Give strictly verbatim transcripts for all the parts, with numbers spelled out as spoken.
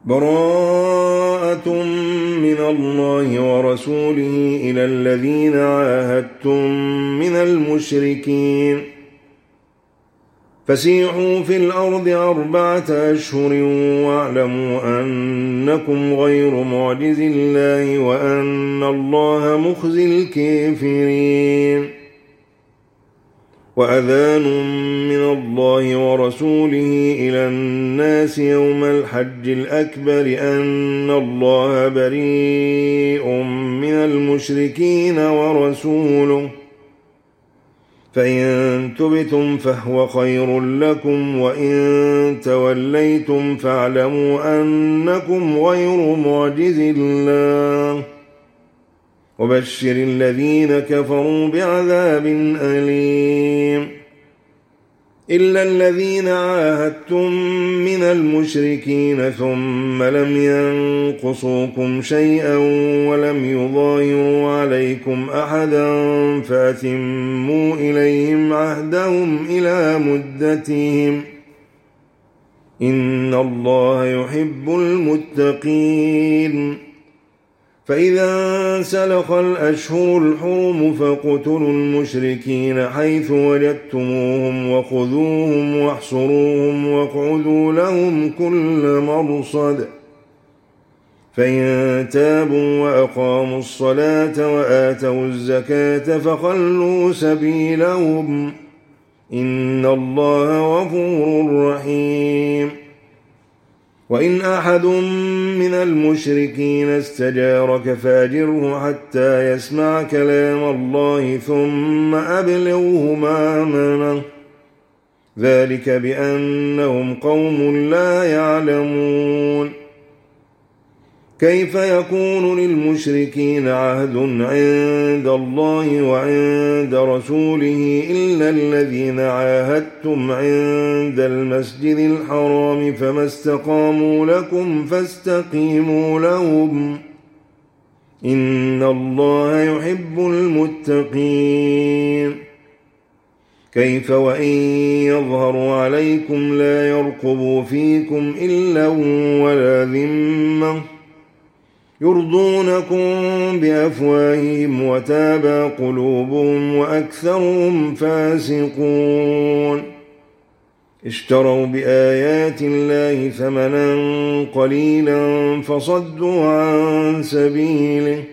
براءة من الله ورسوله إلى الذين عاهدتم من المشركين فسيحوا في الأرض أربعة أشهر واعلموا أنكم غير معجز الله وأن الله مخزي الكافرين. وأذان من الله ورسوله إلى الناس يوم الحج الأكبر أن الله بريء من المشركين ورسوله فإن تبتم فهو خير لكم وإن توليتم فاعلموا أنكم غير معجز الله وبشر الذين كفروا بعذاب أليم. إلا الذين عاهدتم من المشركين ثم لم ينقصوكم شيئا ولم يظاهروا عليكم أحدا فأتموا إليهم عهدهم إلى مدتهم إن الله يحب المتقين. فإذا انسلخ الأشهر الحرم فاقتلوا المشركين حيث وجدتموهم وخذوهم واحصروهم واقعدوا لهم كل مرصد فإن تابوا وأقاموا الصلاة وآتوا الزكاة فخلوا سبيلهم إن الله غفور رحيم. وإن أحد من المشركين استجارك فأجره حتى يسمع كلام الله ثم أبلغه مأمنه ذلك بأنهم قوم لا يعلمون. كيف يكون للمشركين عهد عند الله وعند رسوله إلا الذين عاهدتم عند المسجد الحرام فما استقاموا لكم فاستقيموا لهم إن الله يحب المتقين. كيف وإن يظهروا عليكم لا يرقبوا فيكم إلا ولا ذمة يرضونكم بأفواههم وتابى قلوبهم وأكثرهم فاسقون. اشتروا بآيات الله ثمنا قليلا فصدوا عن سبيله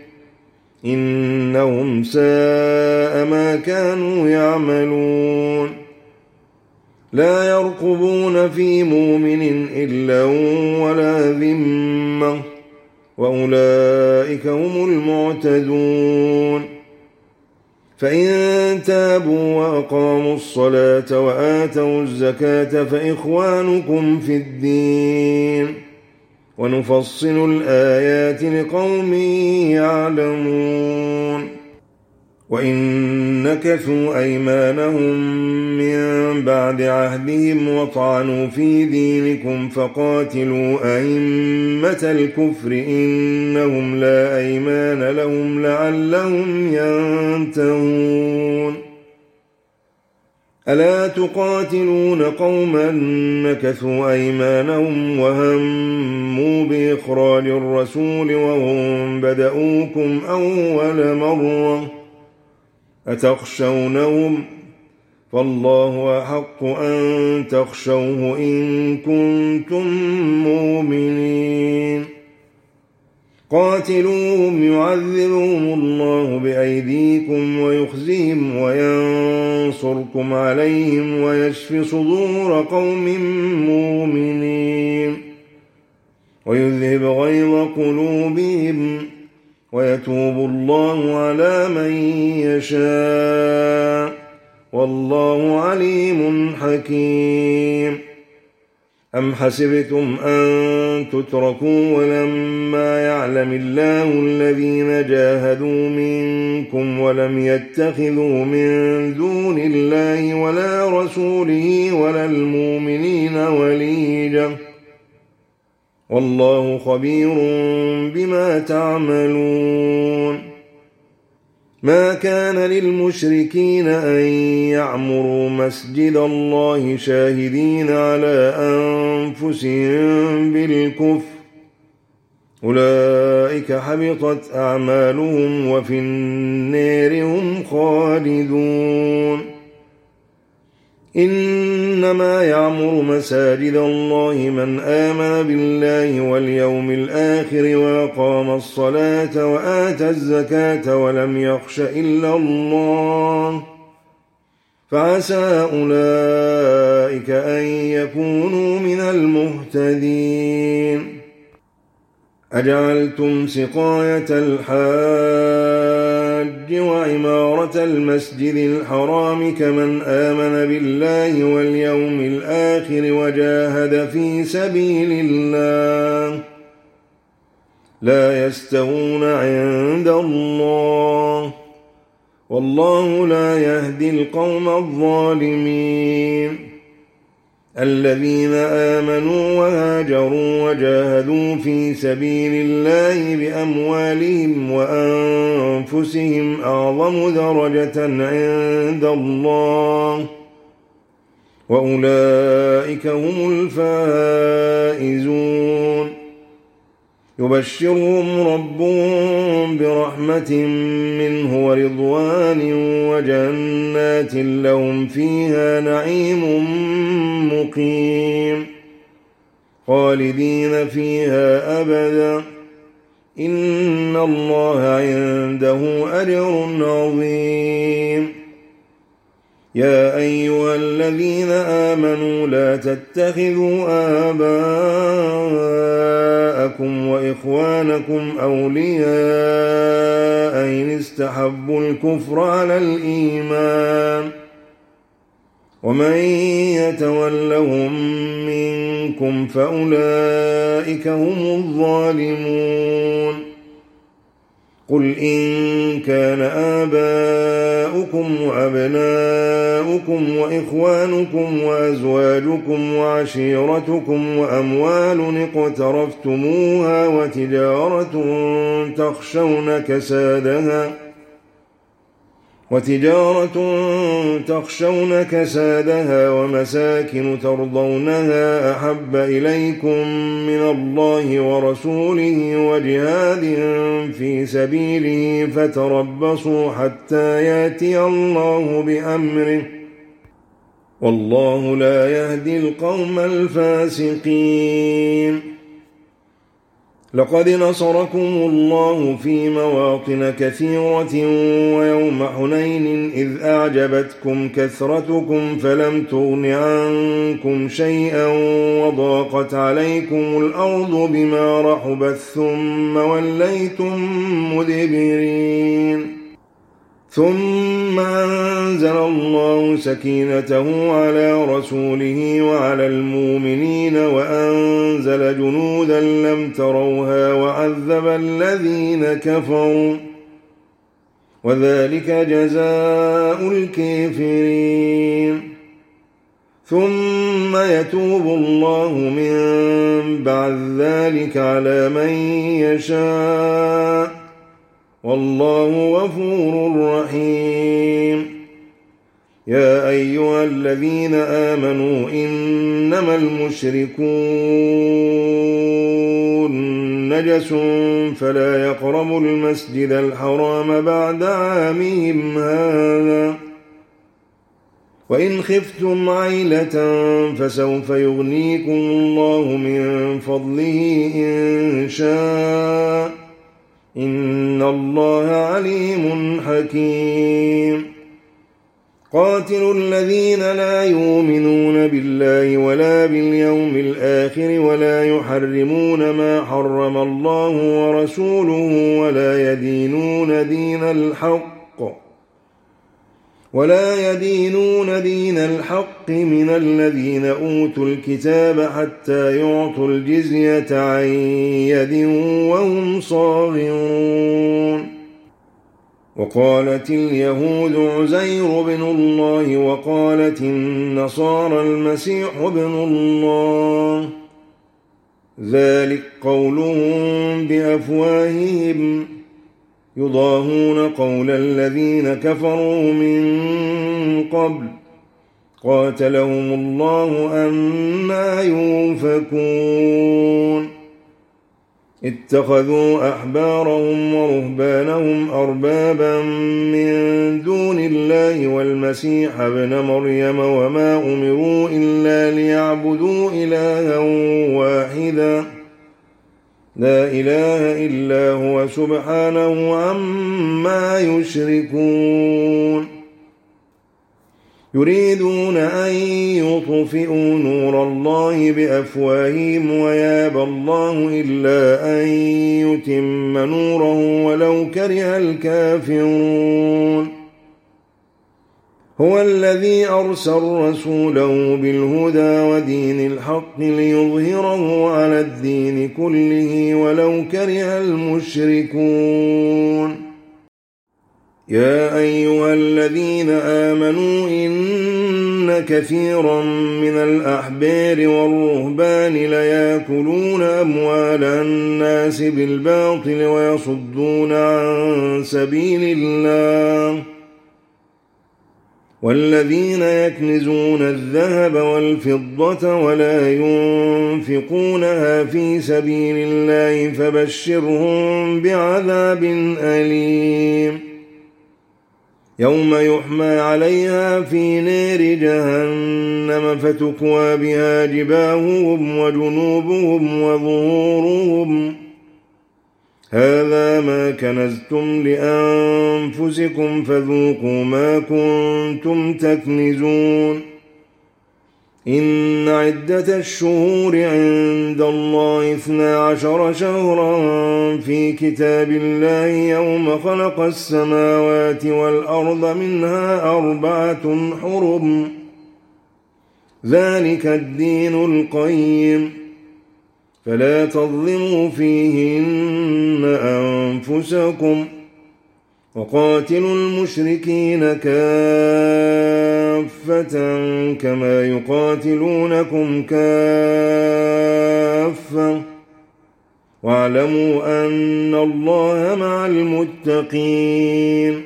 إنهم ساء ما كانوا يعملون. لا يرقبون في مؤمن إلا ولا ذمة وأولئك هم المعتدون. فإن تابوا وأقاموا الصلاة وآتوا الزكاة فإخوانكم في الدين ونفصل الآيات لقوم يعلمون. وإن نكثوا أيمانهم من بعد عهدهم وطعنوا في دينكم فقاتلوا أئمة الكفر إنهم لا أيمان لهم لعلهم ينتهون. ألا تقاتلون قوما نكثوا أيمانهم وهموا بإخراج الرسول وهم بدؤوكم أول مرة أتخشونهم فالله أحق أن تخشوه إن كنتم مؤمنين. قاتلوهم يعذبهم الله بأيديكم ويخزيهم وينصركم عليهم ويشفي صدور قوم مؤمنين ويذهب غيظ قلوبهم ويتوب الله على من يشاء والله عليم حكيم. أم حسبتم أن تتركوا ولما يعلم الله الذين جاهدوا منكم ولم يتخذوا من دون الله ولا رسوله ولا المؤمنين وليجا والله خبير بما تعملون. ما كان للمشركين أن يعمروا مسجد الله شاهدين على أنفسهم بالكفر أولئك حبطت أعمالهم وفي النار هم خالدون. إنما يعمر مساجد الله من آمن بالله واليوم الآخر وأقام الصلاة وآتى الزكاة ولم يخش إلا الله فعسى أولئك أن يكونوا من المهتدين. أجعلتم سقاية الحاج وعمارة المسجد الحرام كمن آمن بالله واليوم الآخر وجاهد في سبيل الله لا يستوون عند الله والله لا يهدي القوم الظالمين. الذين آمنوا وهاجروا وجاهدوا في سبيل الله بأموالهم وأنفسهم أعظم درجة عند الله وأولئك هم الفائزون. يبشرهم ربهم برحمة منه ورضوان وجنات لهم فيها نعيم مقيم خالدين فيها أبدا إن الله عنده أجر عظيم. يا أيها الذين آمنوا لا تتخذوا آباءكم وإخوانكم أولياء إن استحبوا الكفر على الإيمان ومن يتولهم منكم فأولئك هم الظالمون. قل إن كان آباؤكم وأبناؤكم وإخوانكم وأزواجكم وعشيرتكم وأموال اقترفتموها وتجارة تخشون كسادها وتجارة تخشون كسادها ومساكن ترضونها أحب إليكم من الله ورسوله وجهاد في سبيله فتربصوا حتى يأتي الله بأمره والله لا يهدي القوم الفاسقين. لقد نصركم الله في مواطن كثيرة ويوم حنين إذ أعجبتكم كثرتكم فلم تغن عنكم شيئا وضاقت عليكم الأرض بما رحبت ثم وليتم مدبرين. ثم أنزل الله سكينته على رسوله وعلى المؤمنين وأنزل جنودا لم تروها وعذب الذين كفروا وذلك جزاء الكافرين. ثم يتوب الله من بعد ذلك على من يشاء والله غفور رحيم. يا أيها الذين آمنوا إنما المشركون نجس فلا يقربوا المسجد الحرام بعد عامهم هذا وإن خفتم عيلة فسوف يغنيكم الله من فضله إن شاء إن الله عليم حكيم. قاتلوا الذين لا يؤمنون بالله ولا باليوم الآخر ولا يحرمون ما حرم الله ورسوله ولا يدينون دين الحق ولا يدينون دين الحق من الذين أوتوا الكتاب حتى يعطوا الجزية عن يد وهم صاغرون. وقالت اليهود عزير بن الله وقالت النصارى المسيح ابن الله ذلك قولهم بأفواههم يضاهون قول الذين كفروا من قبل قاتلهم الله أنى يؤفكون. اتخذوا أحبارهم ورهبانهم أربابا من دون الله والمسيح ابن مريم وما أمروا إلا ليعبدوا إلها واحدا لا إله إلا هو سبحانه عما يشركون يريدون أن يطفئوا نور الله بأفواههم ويابى الله إلا أن يتم نوره ولو كره الكافرون هو الذي أرسل رسوله بالهدى ودين الحق ليظهره على الدين كله ولو كره المشركون يا أيها الذين آمنوا إن كثيرا من الأحبار والرهبان ليأكلون أموال الناس بالباطل ويصدون عن سبيل الله والذين يكنزون الذهب والفضة ولا ينفقونها في سبيل الله فبشرهم بعذاب أليم يوم يحمى عليها في نار جهنم فتكوى بها جباههم وجنوبهم وظهورهم هذا ما كنزتم لأنفسكم فذوقوا ما كنتم تكنزون إن عدة الشهور عند الله اثنا عشر شهرا في كتاب الله يوم خلق السماوات والأرض منها أربعة حرم ذلك الدين القيم فلا تظلموا فيهن أنفسكم وقاتلوا المشركين كافة كما يقاتلونكم كافة واعلموا أن الله مع المتقين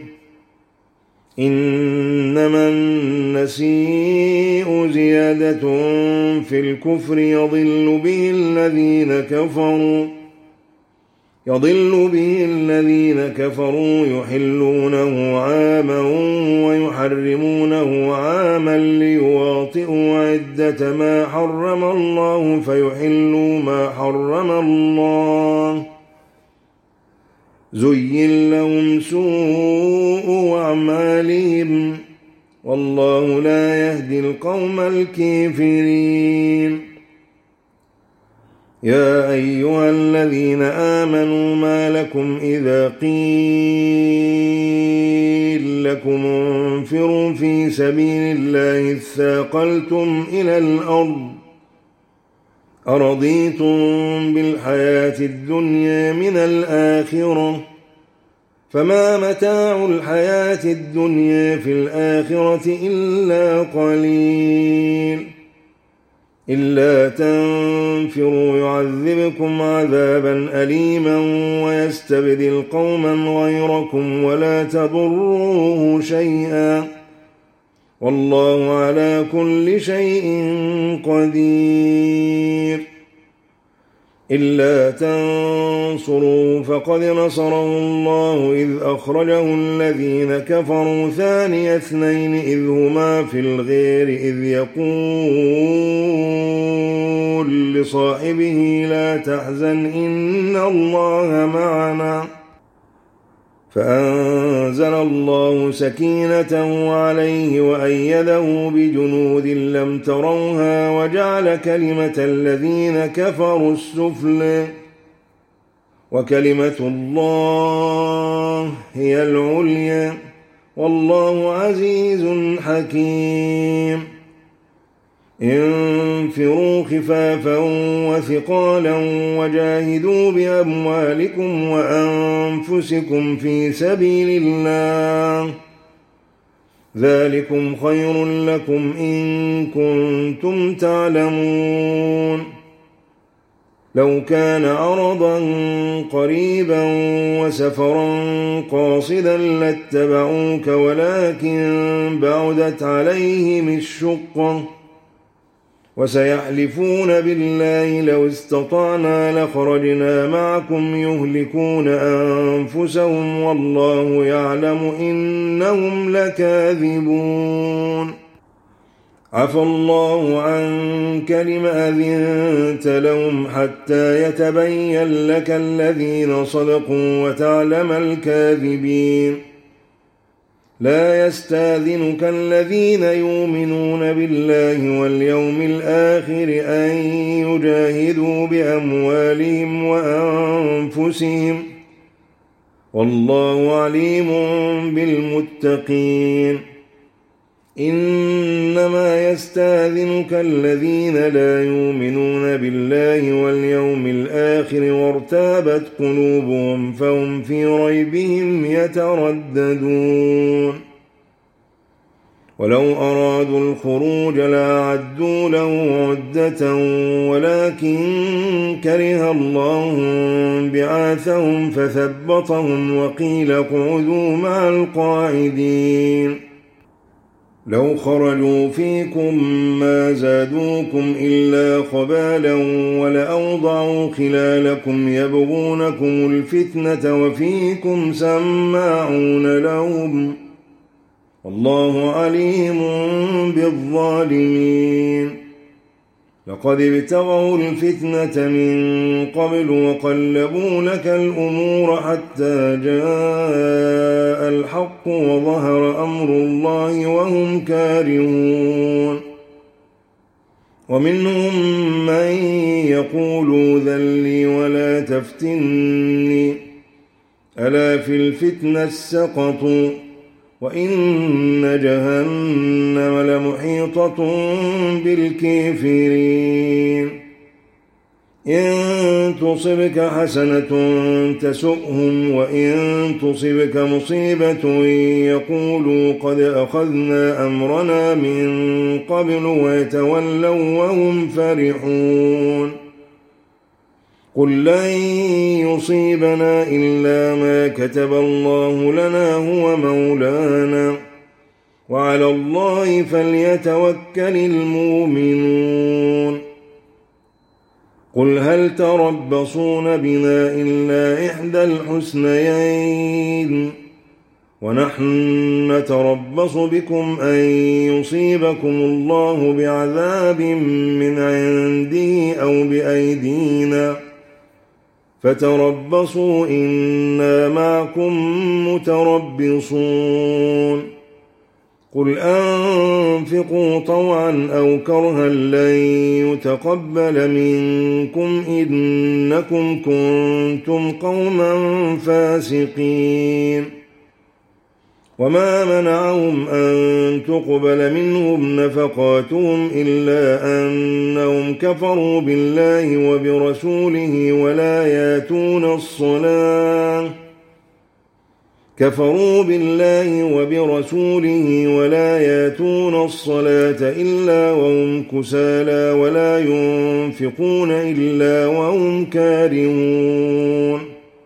إنما النسيء زيادة في الكفر يضل به الذين كفروا يضل به الذين كفروا يحلونه عاما ويحرمونه عاما ليواطئوا عدة ما حرم الله فيحلوا ما حرم الله زين لهم سوء أعمالهم والله لا يهدي القوم الكافرين يا أيها الذين آمنوا ما لكم إذا قيل لكم انفروا في سبيل الله اثاقلتم إلى الأرض أرضيتم بالحياة الدنيا من الآخرة فما متاع الحياة الدنيا في الآخرة إلا قليل إلا تنفروا يعذبكم عذابا أليما ويستبدل قوما غيركم ولا تضروه شيئا والله على كل شيء قدير إلا تنصروا فقد نصره الله إذ أخرجه الذين كفروا ثاني اثنين إذ هما في الغير إذ يقول لصاحبه لا تحزن إن الله معنا فأنزل الله سكينته عليه وأيده بجنود لم تروها وجعل كلمة الذين كفروا السفلى وكلمة الله هي العليا والله عزيز حكيم انفروا خفافا وثقالا وجاهدوا بأموالكم وأنفسكم في سبيل الله ذلكم خير لكم إن كنتم تعلمون لو كان عرضا قريبا وسفرا قاصدا لاتبعوك ولكن بعدت عليهم الشقة وسيحلفون بالله لو استطعنا لخرجنا معكم يهلكون أنفسهم والله يعلم إنهم لكاذبون عفى الله عنك لم أذنت لهم حتى يتبين لك الذين صدقوا وتعلم الكاذبين لا يستاذنك الذين يؤمنون بالله واليوم الآخر أن يجاهدوا بأموالهم وأنفسهم والله عليم بالمتقين إنما يستاذنك الذين لا يؤمنون بالله واليوم الآخر وارتابت قلوبهم فهم في ريبهم يترددون ولو أرادوا الخروج لأعدوا له عدة ولكن كره الله بعاثهم فثبطهم وقيل اقعدوا مع القاعدين لو خرجوا فيكم ما زادوكم إلا خبالا ولأوضعوا خلالكم يبغونكم الفتنة وفيكم سماعون لهم والله عليم بالظالمين لقد ابتغوا الفتنة من قبل وقلبوا لك الأمور حتى جاء الحق وظهر أمر الله وهم كارهون ومنهم من يقول ذل لي ولا تفتني ألا في الفتنة سقطوا وإن جهنم لمحيطة بالكافرين إن تصبك حسنة تسؤهم وإن تصبك مصيبة يقولوا قد أخذنا أمرنا من قبل ويتولوا وهم فرحون قل لن يصيبنا إلا ما كتب الله لنا هو مولانا وعلى الله فليتوكل المؤمنون قل هل تربصون بنا إلا إحدى الحسنيين ونحن نتربص بكم أن يصيبكم الله بعذاب من عنده أو بأيدينا فتربصوا إنا معكم متربصون قل أنفقوا طوعا أو كرها لن يتقبل منكم إنكم كنتم قوما فاسقين وما منعهم أن تقبل منهم نفقاتهم إلا أنهم كفروا بالله وبرسوله ولا ياتون الصلاة كفروا بالله وبرسوله ولا ياتون الصلاة إلا وهم كسالى ولا ينفقون إلا وهم كارهون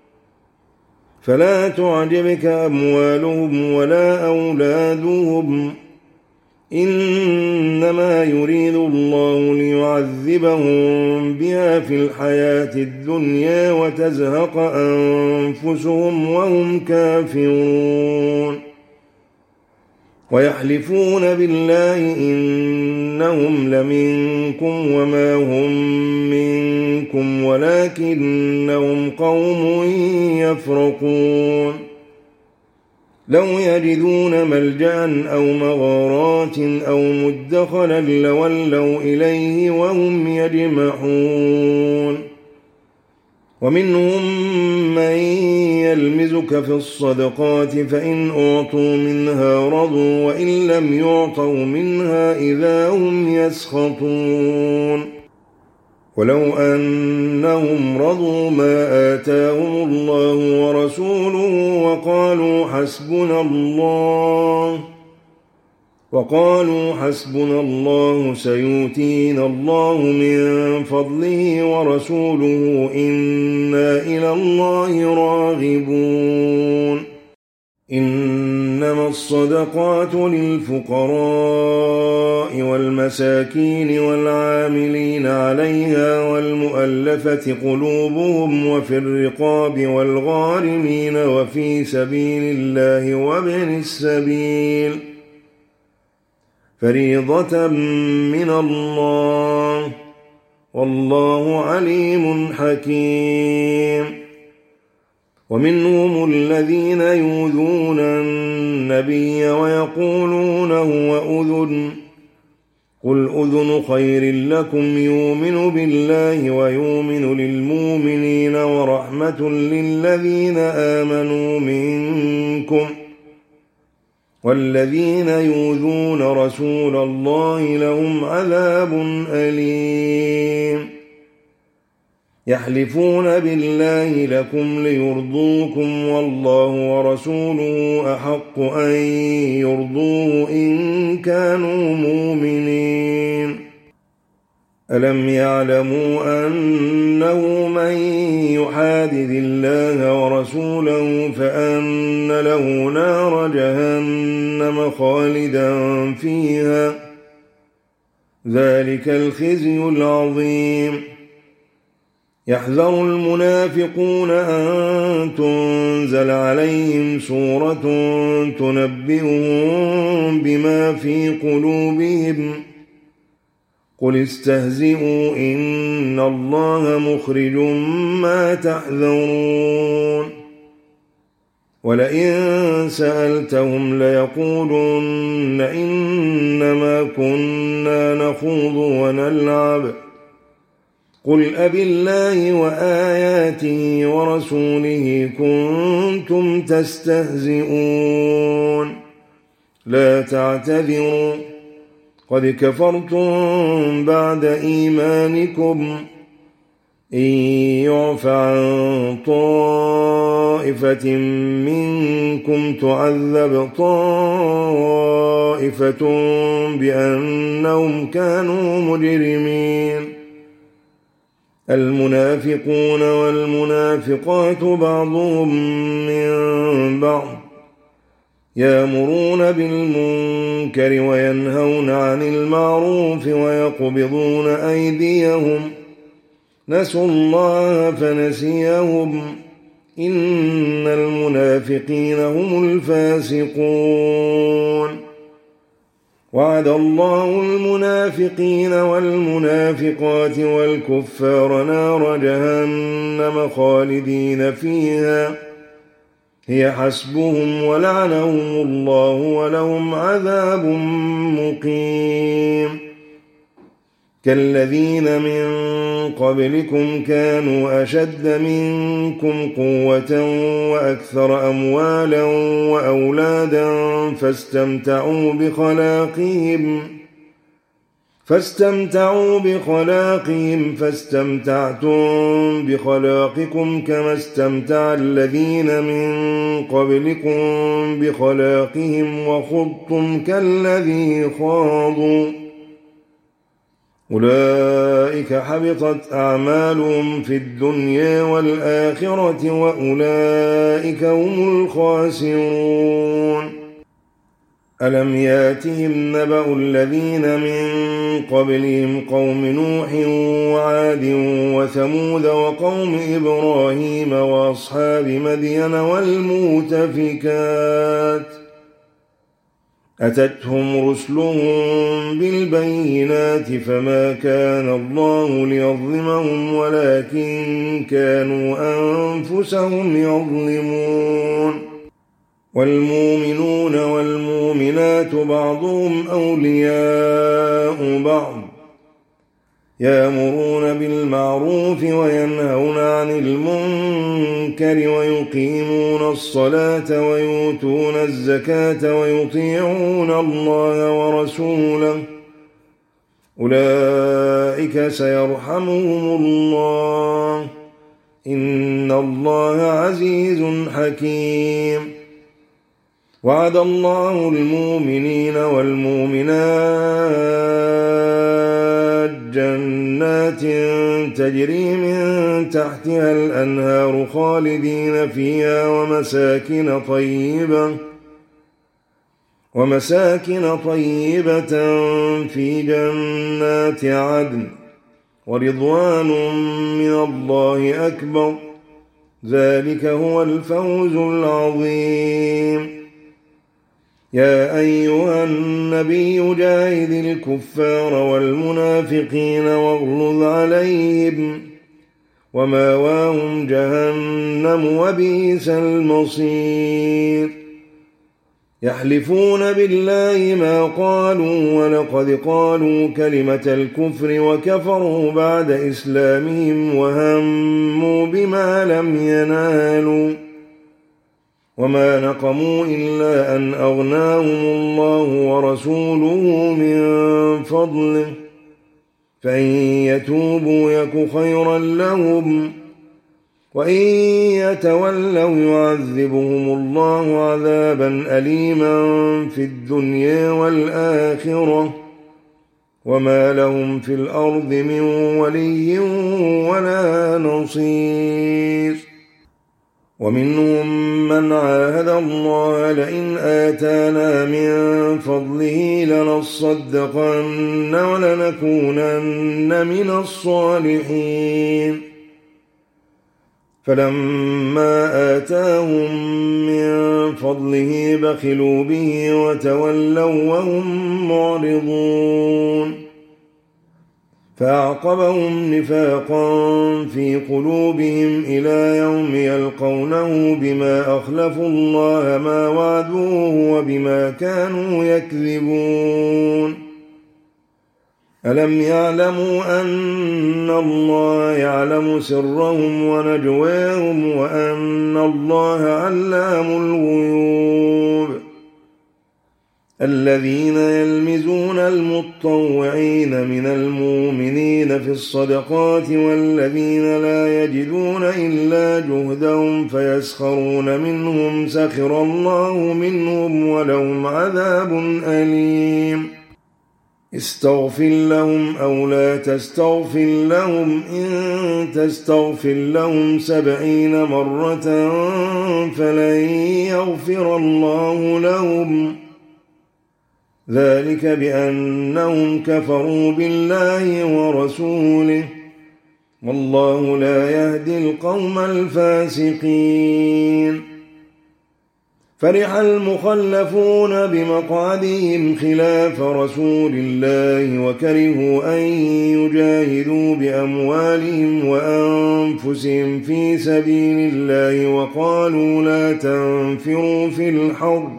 فلا تعجبك أموالهم ولا أولادهم إنما يريد الله ليعذبهم بها في الحياة الدنيا وتزهق أنفسهم وهم كافرون ويحلفون بالله إنهم لمنكم وما هم منكم ولكنهم قوم يفرقون لو يجدون ملجأ أو مغارات أو مدخلا لولوا إليه وهم يجمحون ومنهم من يلمزك في الصدقات فإن أعطوا منها رضوا وإن لم يعطوا منها إذا هم يسخطون ولو أنهم رضوا ما آتاهم الله ورسوله وقالوا حسبنا الله وقالوا حسبنا الله سيؤتينا الله من فضله ورسوله إنا إلى الله راغبون إنما إنما الصدقات للفقراء والمساكين والعاملين عليها والمؤلفة قلوبهم وفي الرقاب والغارمين وفي سبيل الله وابن السبيل فريضة من الله والله عليم حكيم. ومنهم الذين يؤذون النبي ويقولون هو أذن قل أذن خير لكم يؤمن بالله ويؤمن للمؤمنين ورحمة للذين آمنوا منكم والذين يؤذون رسول الله لهم عذاب أليم. يحلفون بالله لكم ليرضوكم والله ورسوله أحق أن يرضوه إن كانوا مؤمنين. ألم يعلموا أنه من يحادد الله ورسوله فأن له نار جهنم خالدا فيها ذلك الخزي العظيم. يحذر المنافقون أن تنزل عليهم سورة تنبئهم بما في قلوبهم قل استهزئوا إن الله مخرج ما تحذرون. ولئن سألتهم ليقولن إنما كنا نخوض ونلعب قل أبالله وآياته ورسوله كنتم تستهزئون لا تعتذروا قد كفرتم بعد إيمانكم إن يعف عن طائفة منكم تعذب طائفة بأنهم كانوا مجرمين. المنافقون والمنافقات بعضهم من بعض يأمرون بالمنكر وينهون عن المعروف ويقبضون أيديهم نسوا الله فنسيهم إن المنافقين هم الفاسقون. وعد الله المنافقين والمنافقات والكفار نار جهنم خالدين فيها هي حسبهم ولعنهم الله ولهم عذاب مقيم. كالذين من قبلكم كانوا أشد منكم قوة وأكثر أموالا وأولادا فاستمتعوا بخلاقهم فاستمتعوا بخلاقهم فاستمتعتم بخلاقكم كما استمتع الذين من قبلكم بخلاقهم وخضتم كالذي خاضوا أولئك حبطت أعمالهم في الدنيا والآخرة وأولئك هم الخاسرون. ألم ياتهم نبأ الذين من قبلهم قوم نوح وعاد وثمود وقوم إبراهيم وأصحاب مدين والمؤتفكات أتتهم رسلهم بالبينات فما كان الله ليظلمهم ولكن كانوا أنفسهم يظلمون. والمؤمنون والمؤمنات بعضهم أولياء بعض يأمرون بالمعروف وينهون عن المنكر ويقيمون الصلاة ويؤتون الزكاة ويطيعون الله ورسوله أولئك سيرحمهم الله إن الله عزيز حكيم. وعد الله المؤمنين والمؤمنات جنات تجري من تحتها الأنهار خالدين فيها ومساكن طيبة ومساكن طيبة في جنات عدن ورضوان من الله أكبر، ذلك هو الفوز العظيم. يا أيها النبي جاهد الكفار والمنافقين واغلظ عليهم، وماواهم جهنم وبئس المصير. يحلفون بالله ما قالوا ولقد قالوا كلمة الكفر وكفروا بعد إسلامهم وهموا بما لم ينالوا، وما نقموا إلا أن أغناهم الله ورسوله من فضله، فإن يتوبوا يك خيرا لهم، وإن يتولوا يعذبهم الله عذابا أليما في الدنيا والآخرة، وما لهم في الأرض من ولي ولا نصير. ومنهم من عاهد الله لئن آتانا من فضله لنصدقن ولنكونن من الصالحين، فلما آتاهم من فضله بخلوا به وتولوا وهم معرضون، فأعقبهم نفاقا في قلوبهم إلى يوم يلقونه بما أخلفوا الله ما وعدوه وبما كانوا يكذبون. ألم يعلموا أن الله يعلم سرهم ونجواهم وأن الله علام الغيوب؟ الذين يلمزون المطوعين من المؤمنين في الصدقات والذين لا يجدون إلا جهدهم فيسخرون منهم سخر الله منهم ولهم عذاب أليم. استغفر لهم أو لا تستغفر لهم، إن تستغفر لهم سبعين مرة فلن يغفر الله لهم، ذلك بأنهم كفروا بالله ورسوله، والله لا يهدي القوم الفاسقين. فرح المخلفون بمقعدهم خلاف رسول الله وكرهوا أن يجاهدوا بأموالهم وأنفسهم في سبيل الله، وقالوا لا تنفروا في الحر،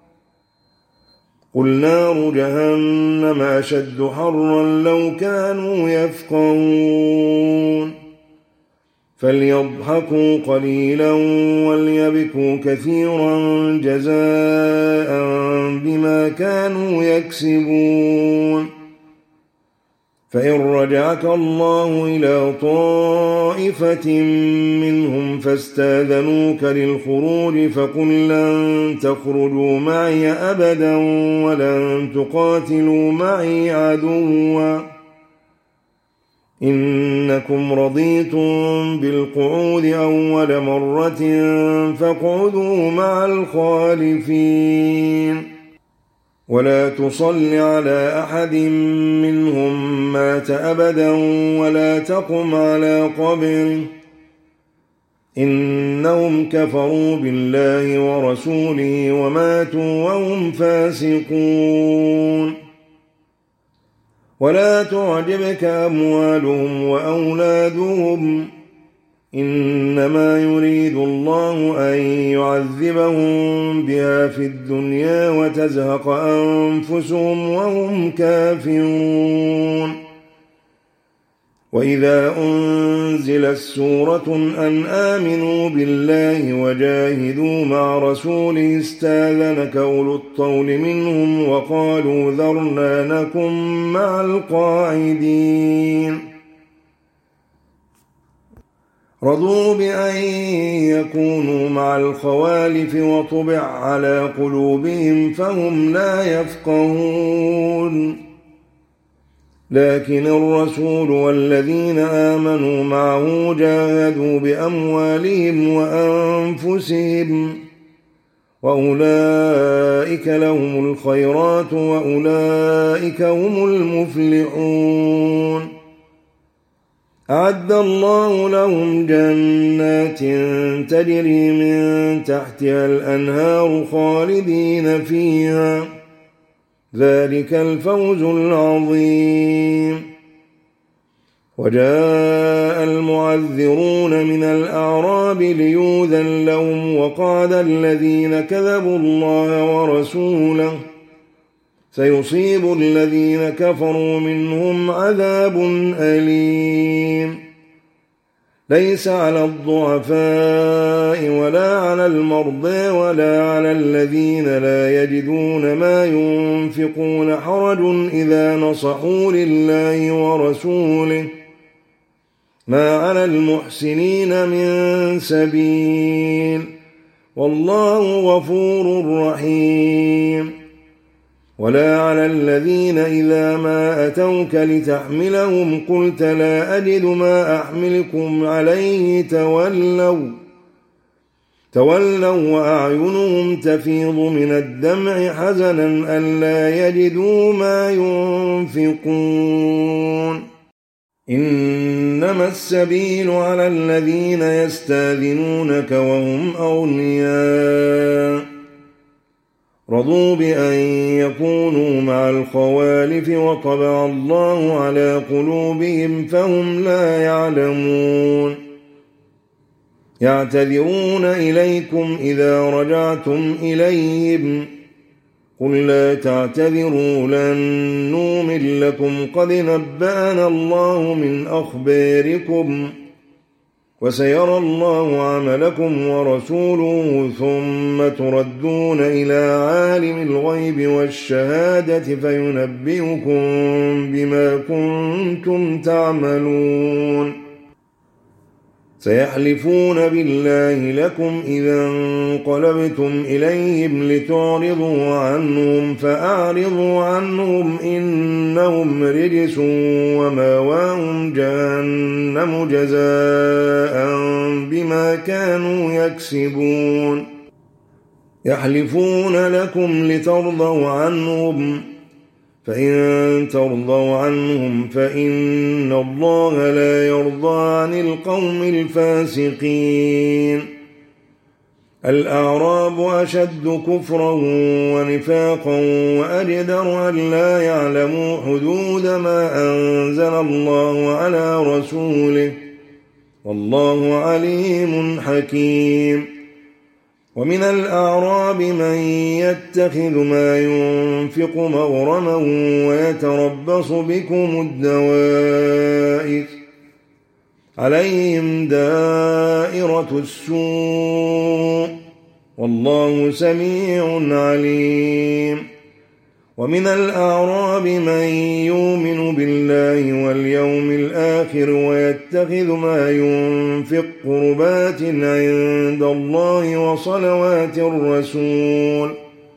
قل نار جهنم أشد حرا لو كانوا يفقهون. فليضحكوا قليلا وليبكوا كثيرا جزاء بما كانوا يكسبون. فإن رجعك الله إلى طائفة منهم فاستاذنوك للخروج فقل لن تخرجوا معي أبدا ولن تقاتلوا معي عدوا، إنكم رضيتم بالقعود أول مرة فاقعدوا مع الخالفين، ولا تصل على أحد منهم مات أبدا ولا تقم على قبره، إنهم كفروا بالله ورسوله وماتوا وهم فاسقون. ولا تعجبك أموالهم وأولادهم، إنما يريد الله أن يعذبهم بها في الدنيا وتزهق أنفسهم وهم كافرون. وإذا أنزلت سورة أن آمنوا بالله وجاهدوا مع رسوله استاذنك أولو الطول منهم وقالوا ذرنا نكن مع القاعدين، رضوا بأن يكونوا مع الخوالف وطبع على قلوبهم فهم لا يفقهون. لكن الرسول والذين آمنوا معه جاهدوا بأموالهم وأنفسهم، وأولئك لهم الخيرات وأولئك هم المفلحون. أعد الله لهم جنات تجري من تحتها الأنهار خالدين فيها، ذلك الفوز العظيم. وجاء المعذرون من الأعراب ليؤذن لهم وقعد الذين كذبوا الله ورسوله سيصيب الذين كفروا منهم عذاب أليم. ليس على الضعفاء ولا على المرضى ولا على الذين لا يجدون ما ينفقون حرج إذا نصحوا لله ورسوله، ما على المحسنين من سبيل، والله غفور رحيم. ولا على الذين إذا ما أتوك لتحملهم قلت لا أجد ما أحملكم عليه تولوا تولوا وأعينهم تفيض من الدمع حزنا ألا يجدوا ما ينفقون. إنما السبيل على الذين يستاذنونك وهم أغنياء رضوا بأن يكونوا مع الخوالف وطبع الله على قلوبهم فهم لا يعلمون. يعتذرون إليكم إذا رجعتم إليهم قل لا تعتذروا لن نؤمن لكم قد نبأنا الله من أخباركم وسيرى الله عملكم ورسوله ثم تردون إلى عالم الغيب والشهادة فينبئكم بما كنتم تعملون. سيحلفون بالله لكم إذا انقلبتم إليهم لتعرضوا عنهم فأعرضوا عنهم إنهم رجس ومأواهم جهنم جزاء بما كانوا يكسبون. يحلفون لكم لترضوا عنهم فإن ترضوا عنهم فإن الله لا يرضى عن القوم الفاسقين. الأعراب أشد كفرا ونفاقا وأجدر أن لا يعلموا حدود ما أنزل الله على رسوله، والله عليم حكيم. ومن الأعراب من يتخذ ما ينفق مغرما ويتربص بكم الدوائر عليهم دائرة السوء والله سميع عليم. ومن الأعراب من يؤمن بالله واليوم الآخر ويتخذ ما ينفق قربات عند الله وصلوات الرسول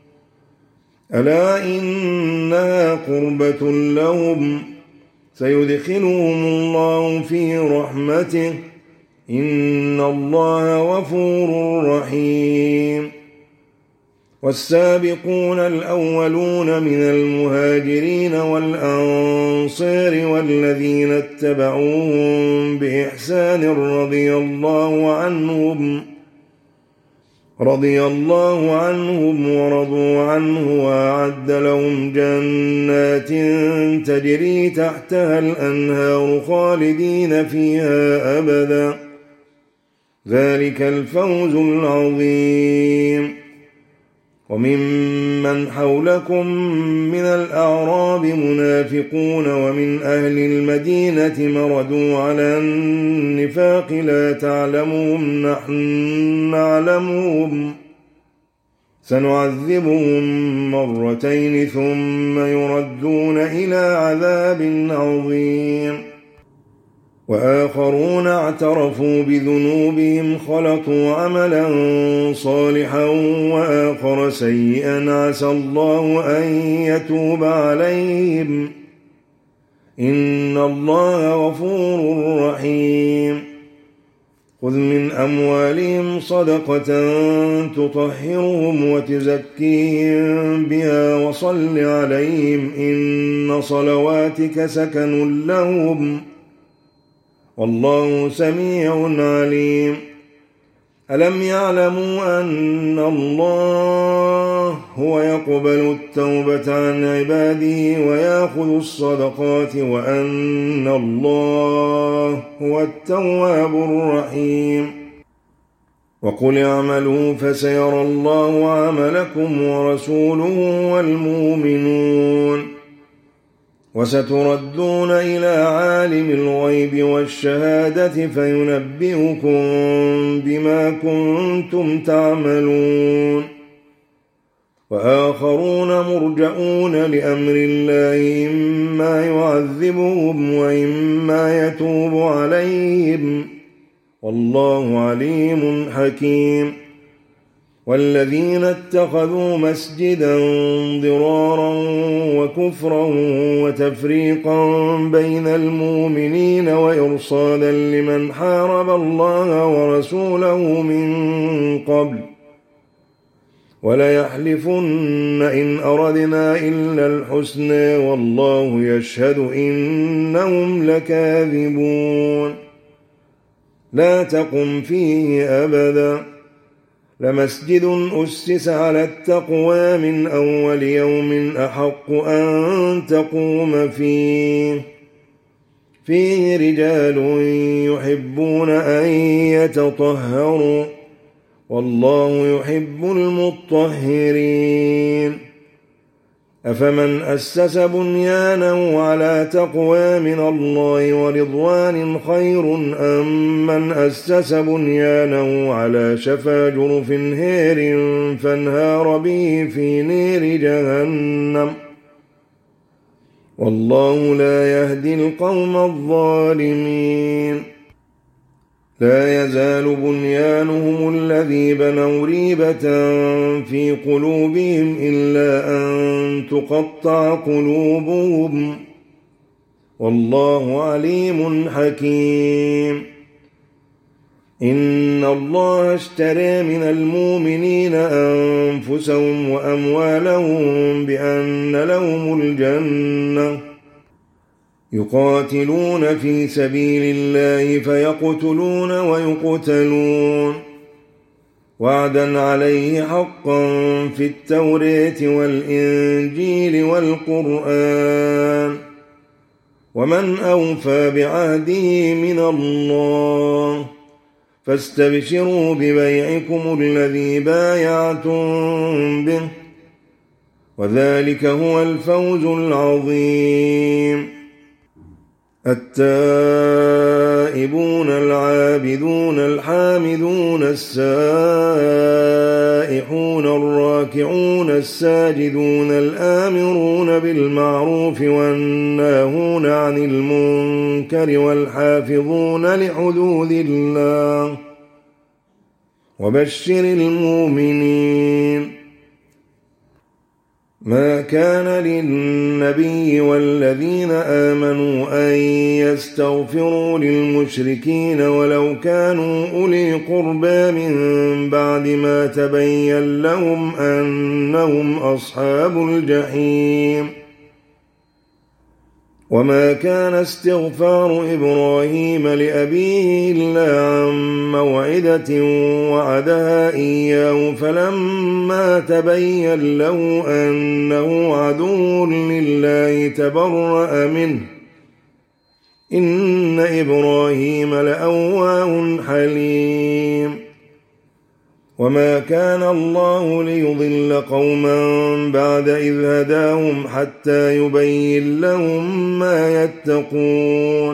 ألا إنها قربة لهم سيدخلهم الله في رحمته إن الله غفور رحيم. والسابقون الأولون من المهاجرين والأنصار والذين اتبعوهم بإحسان رضي الله عنهم رضي الله عنهم ورضوا عنه وأعد لهم جنات تجري تحتها الأنهار خالدين فيها أبدا ذلك الفوز العظيم. وممن حولكم من الأعراب منافقون ومن أهل المدينة مردوا على النفاق لا تعلمهم نحن نعلمهم سنعذبهم مرتين ثم يردون إلى عذاب عظيم. وآخرون اعترفوا بذنوبهم خلطوا عملا صالحا وآخر سيئا عسى الله أن يتوب عليهم إن الله غفور رحيم. خذ من أموالهم صدقة تطهرهم وتزكيهم بها وصل عليهم إن صلواتك سكن لهم والله سميع عليم ألم يعلموا أن الله هو يقبل التوبة عن عباده ويأخذ الصدقات وأن الله هو التواب الرحيم وقل اعملوا فسيرى الله عملكم ورسوله والمؤمنون وستردون إلى عالم الغيب والشهادة فينبئكم بما كنتم تعملون وآخرون مرجئون لأمر الله إما يعذبهم وإما يتوب عليهم والله عليم حكيم والذين اتخذوا مسجدا ضرارا وكفرا وتفريقا بين المؤمنين وإرصادا لمن حارب الله ورسوله من قبل وليحلفن إن أردنا إلا الحسنى والله يشهد إنهم لكاذبون لا تقم فيه أبدا لمسجد أسس على التقوى من أول يوم أحق أن تقوم فيه فيه رجال يحبون أن يتطهروا والله يحب المطهرين أفمن أسس بنيانه على تقوى من الله ورضوان خير أم من أسس بنيانه على شفا جرف هير فانهار به في نير جهنم والله لا يهدي القوم الظالمين لا يزال بنيانهم الذي بنوا ريبة في قلوبهم إلا أن تقطع قلوبهم والله عليم حكيم إن الله اشترى من المؤمنين أنفسهم وأموالهم بأن لهم الجنة يقاتلون في سبيل الله فيقتلون ويقتلون وعدا عليه حقا في التوراة والإنجيل والقرآن ومن أوفى بعهده من الله فاستبشروا ببيعكم الذي بايعتم به وذلك هو الفوز العظيم التائبون العابدون الحامدون السائحون الراكعون الساجدون الآمرون بالمعروف والناهون عن المنكر والحافظون لحدود الله وبشر المؤمنين ما كان للنبي والذين آمنوا أن يستغفروا للمشركين ولو كانوا أولي قربى من بعد ما تبين لهم أنهم أصحاب الجحيم وما كان استغفار إبراهيم لأبيه إلا عن موعدة وعدها إياه فلما تبين له أنه عدو لله تبرأ منه إن إبراهيم لأواه حليم وما كان الله ليضل قوما بعد إذ هداهم حتى يبين لهم ما يتقون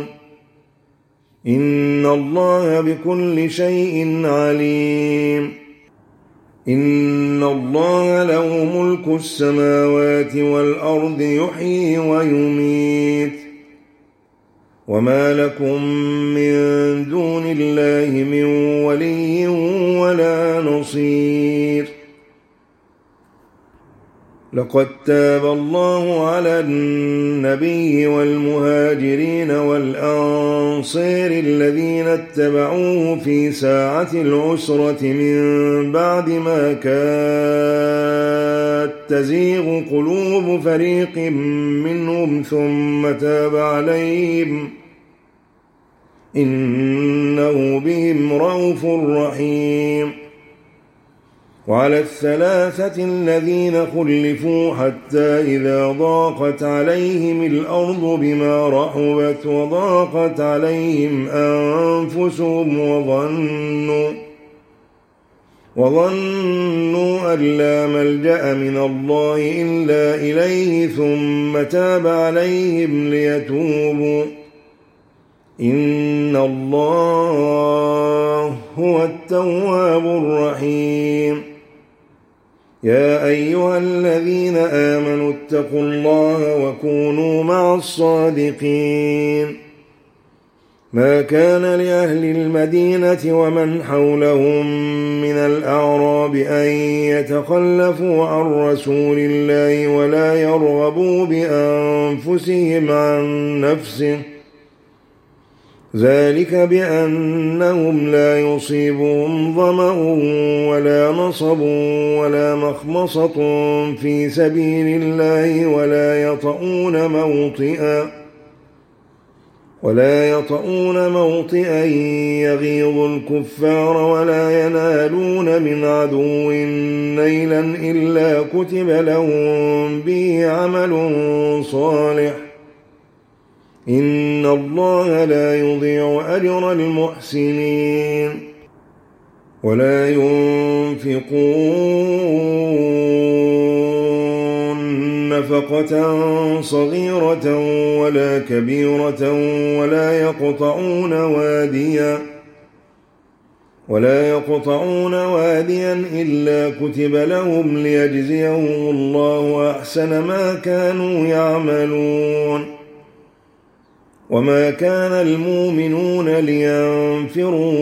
إن الله بكل شيء عليم إن الله له ملك السماوات والأرض يحيي ويميت وما لكم من دون الله من ولي ولا نصير لقد تاب الله على النبي والمهاجرين والأنصار الذين اتبعوه في ساعة العسرة من بعد ما كاد تزيغ قلوب فريق منهم ثم تاب عليهم إنه بهم رءوف رحيم. وعلى الثلاثة الذين خلفوا حتى إذا ضاقت عليهم الأرض بما رحبت وضاقت عليهم أنفسهم وظنوا وظنوا أن لا ملجأ من الله إلا إليه ثم تاب عليهم ليتوبوا إن الله هو التواب الرحيم. يا أيها الذين آمنوا اتقوا الله وكونوا مع الصادقين. ما كان لأهل المدينة ومن حولهم من الأعراب أن يتخلفوا عن رسول الله ولا يرغبوا بأنفسهم عن نفسه ذلك بأنهم لا يصيبهم ظمأ ولا نصب ولا مخمصة في سبيل الله ولا يطؤون موطئا ولا يطؤون موطئا يغيظ الكفار ولا ينالون من عدو نيلا إلا كتب لهم به عمل صالح إن الله لا يضيع أجر المحسنين. ولا ينفقون نفقة صغيرة ولا كبيرة ولا يقطعون واديا ولا يقطعون واديا إلا كتب لهم ليجزيهم الله أحسن ما كانوا يعملون. وما كان المؤمنون لينفروا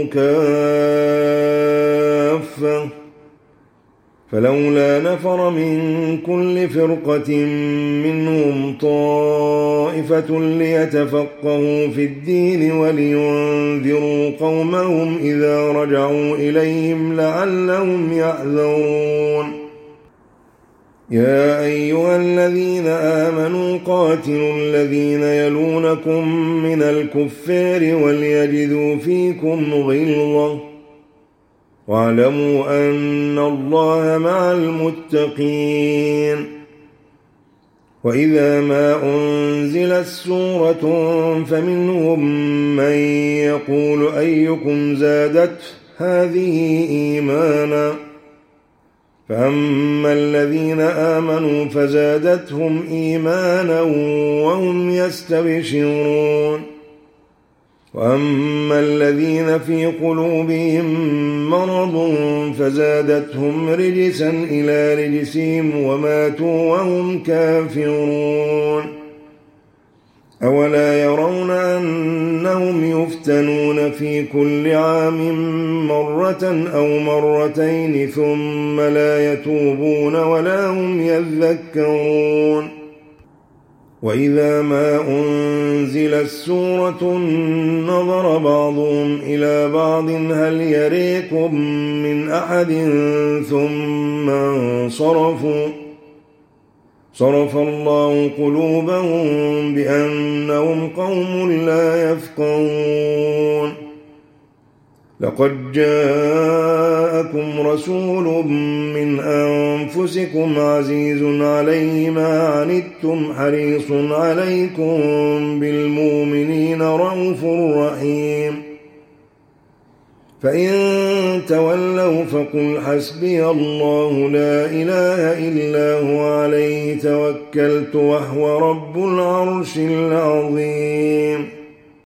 كافة فلولا نفر من كل فرقة منهم طائفة ليتفقهوا في الدين ولينذروا قومهم إذا رجعوا إليهم لعلهم يحذرون. يا أيها الذين آمنوا قاتلوا الذين يلونكم من الكفار وليجدوا فيكم غلظة واعلموا أن الله مع المتقين. وإذا ما أنزلت سورة فمنهم من يقول أيكم زادت هذه إيمانا فأما الذين آمنوا فزادتهم إيمانا وهم يستبشرون وأما الذين في قلوبهم مرض فزادتهم رجسا إلى رجسهم وماتوا وهم كافرون. أولا يرون أنهم يفتنون في كل عام مرة أو مرتين ثم لا يتوبون ولا هم يذكرون. وإذا ما أنزلت سورة نظر بعضهم إلى بعض هل يريكم من أحد ثم انصرفوا صرف الله قلوبهم بأنهم قوم لا يفقهون. لقد جاءكم رسول من أنفسكم عزيز عليه ما عنتم حريص عليكم بالمؤمنين رءوف رحيم. فإن تولوا فقل حسبي الله لا إله إلا هو عليه توكلت وهو رب العرش العظيم.